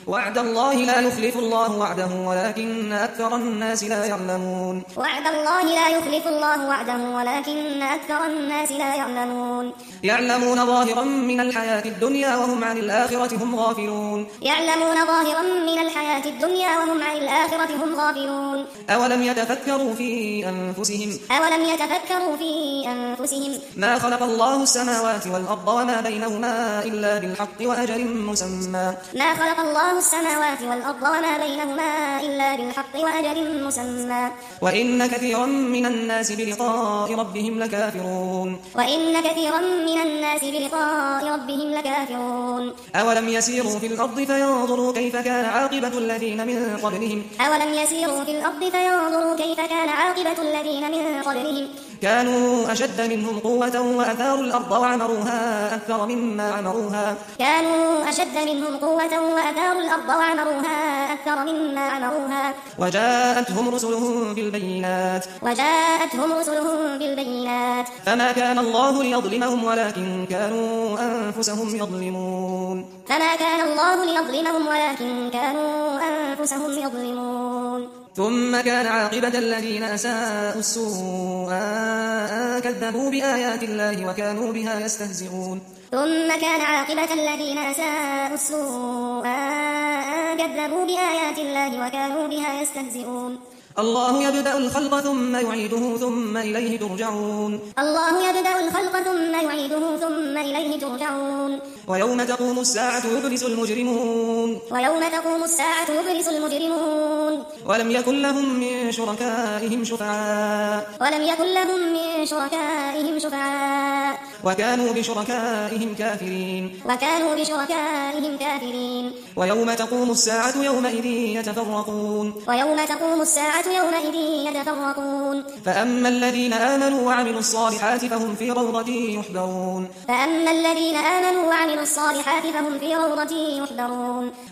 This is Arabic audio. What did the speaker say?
وعد الله لا يخلف الله وعده ولكن أكثر الناس لا يعلمون. وعد الله لا يخلف الله وعده ولكن أكثر الناس لا يعلمون. يعلمون ظاهرا من الحياة الدنيا وهم عن الآخرة هم غافلون. يعلمون ظاهرا من الحياة الدنيا وهم عن الآخرة هم غافلون. أولم يتفكروا في أنفسهم ما خلق الله السماوات والأرض وما بينهما إلا بالحق وأجل مسمى. ما خلق الله السماوات والأرض وما بينهما إلا بالحق وأجل مسمى. وإن كثيرا من الناس بلقاء ربهم لكافرون. وإن كثيرا من الناس بلقاء ربهم لكافرون. أولم يسيروا في الأرض فينظروا كيف كان عاقبة الذين من قبلهم. أولم يسيروا في الأرض فينظروا كيف كان عاقبة الذين من قبلهم. كانوا أشد منهم قوة وأثاروا الأرض وعمروها أكثر مما عمروها. كانوا أشد منهم قوة وأثاروا الأرض وعمروها أكثر مما عمروها. وجاءتهم رسلهم بالبينات. فما كان الله ليظلمهم ولكن كانوا أنفسهم يظلمون. ثم كان عاقبة الذين أساءوا السوء كذبوا بآيات الله وكانوا بها يستهزئون. الله يبدأ الخلق ثم يعيده ثم إليه ترجعون. ويوم تقوم الساعة يبلس المجرمون. ولم يكن لهم من شركائهم شفعاء وكانوا بشركائهم كافرين. ويوم تقوم الساعة يومئذ يتفرقون. فأما الذين آمنوا وعملوا الصالحات فهم في روضة يحبرون.